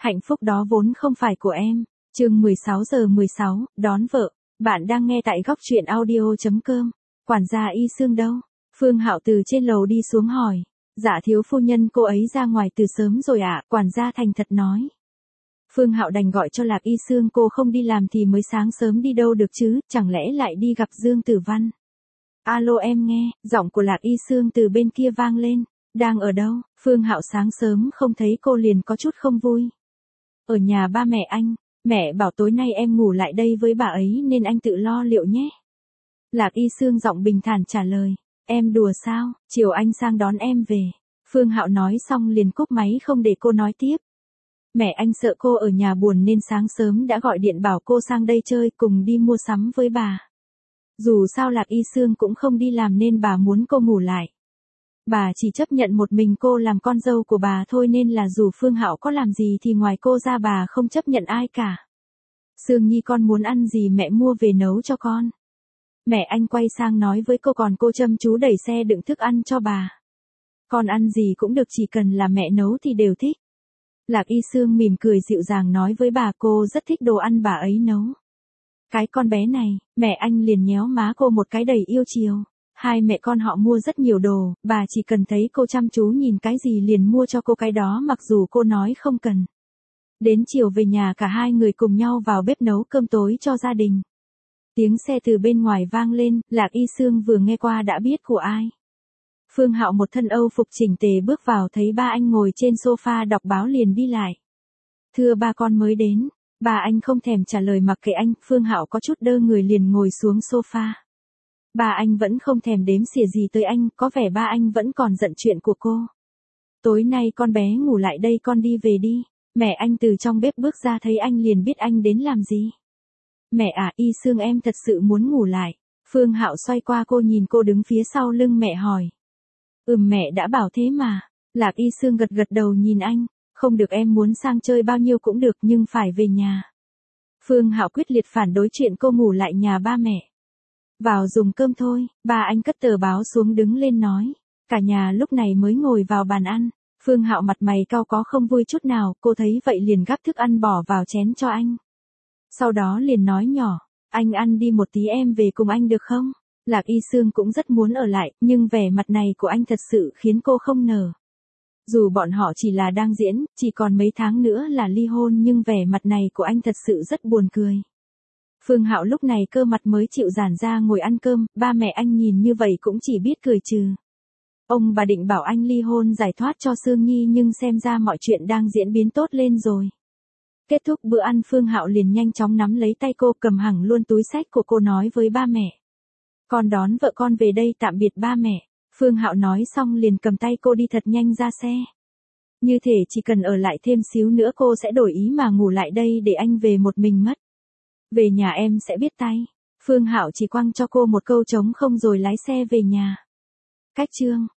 Hạnh phúc đó vốn không phải của em. Chương 16:16, đón vợ. Bạn đang nghe tại góc truyện audio.com. Quản gia Y Sương đâu? Phương Hạo từ trên lầu đi xuống hỏi. Dạ thiếu phu nhân, cô ấy ra ngoài từ sớm rồi ạ, quản gia thành thật nói. Phương Hạo đành gọi cho Lạc Y Sương, cô không đi làm thì mới sáng sớm đi đâu được chứ, chẳng lẽ lại đi gặp Dương Tử Văn. Alo em nghe, giọng của Lạc Y Sương từ bên kia vang lên. Đang ở đâu? Phương Hạo sáng sớm không thấy cô liền có chút không vui. Ở nhà ba mẹ anh, mẹ bảo tối nay em ngủ lại đây với bà ấy nên anh tự lo liệu nhé. Lạc Y Sương giọng bình thản trả lời. Em đùa sao, chiều anh sang đón em về. Phương Hạo nói xong liền cúp máy không để cô nói tiếp. Mẹ anh sợ cô ở nhà buồn nên sáng sớm đã gọi điện bảo cô sang đây chơi cùng đi mua sắm với bà. Dù sao Lạc Y Sương cũng không đi làm nên bà muốn cô ngủ lại. Bà chỉ chấp nhận một mình cô làm con dâu của bà thôi nên là dù Phương Hạo có làm gì thì ngoài cô ra bà không chấp nhận ai cả. Sương Nhi, con muốn ăn gì mẹ mua về nấu cho con. Mẹ anh quay sang nói với cô, còn cô chăm chú đẩy xe đựng thức ăn cho bà. Con ăn gì cũng được, chỉ cần là mẹ nấu thì đều thích. Lạc Y Sương mỉm cười dịu dàng nói với bà, cô rất thích đồ ăn bà ấy nấu. Cái con bé này, mẹ anh liền nhéo má cô một cái đầy yêu chiều. Hai mẹ con họ mua rất nhiều đồ, bà chỉ cần thấy cô chăm chú nhìn cái gì liền mua cho cô cái đó mặc dù cô nói không cần. Đến chiều về nhà cả hai người cùng nhau vào bếp nấu cơm tối cho gia đình. Tiếng xe từ bên ngoài vang lên, Lạc Y Sương vừa nghe qua đã biết của ai. Phương Hạo một thân Âu phục chỉnh tề bước vào thấy ba anh ngồi trên sofa đọc báo liền đi lại. Thưa ba, con mới đến. Ba anh không thèm trả lời mặc kệ anh, Phương Hạo có chút đơ người liền ngồi xuống sofa. Ba anh vẫn không thèm đếm xỉa gì tới anh, có vẻ ba anh vẫn còn giận chuyện của cô. Tối nay con bé ngủ lại đây, con đi về đi. Mẹ anh từ trong bếp bước ra thấy anh liền biết anh đến làm gì. Mẹ à, Y Sương em thật sự muốn ngủ lại. Phương Hạo xoay qua cô nhìn cô đứng phía sau lưng mẹ hỏi. Mẹ đã bảo thế mà. Lạc Y Sương gật gật đầu nhìn anh. Không được, em muốn sang chơi bao nhiêu cũng được nhưng phải về nhà. Phương Hạo quyết liệt phản đối chuyện cô ngủ lại nhà ba mẹ. Vào dùng cơm thôi, ba anh cất tờ báo xuống đứng lên nói. Cả nhà lúc này mới ngồi vào bàn ăn. Phương Hạo mặt mày cau có không vui chút nào, cô thấy vậy liền gắp thức ăn bỏ vào chén cho anh. Sau đó liền nói nhỏ, anh ăn đi một tí em về cùng anh được không? Lạc Y Sương cũng rất muốn ở lại, nhưng vẻ mặt này của anh thật sự khiến cô không nở. Dù bọn họ chỉ là đang diễn, chỉ còn mấy tháng nữa là ly hôn nhưng vẻ mặt này của anh thật sự rất buồn cười. Phương Hạo lúc này cơ mặt mới chịu giãn ra ngồi ăn cơm, ba mẹ anh nhìn như vậy cũng chỉ biết cười trừ. Ông bà định bảo anh ly hôn giải thoát cho Sương Nhi nhưng xem ra mọi chuyện đang diễn biến tốt lên rồi. Kết thúc bữa ăn, Phương Hạo liền nhanh chóng nắm lấy tay cô, cầm hẳn luôn túi xách của cô nói với ba mẹ. Con đón vợ con về đây, tạm biệt ba mẹ. Phương Hạo nói xong liền cầm tay cô đi thật nhanh ra xe. Như thể chỉ cần ở lại thêm xíu nữa cô sẽ đổi ý mà ngủ lại đây để anh về một mình mất. Về nhà em sẽ biết tay. Phương Hạo chỉ quăng cho cô một câu trống không rồi lái xe về nhà. Cách chương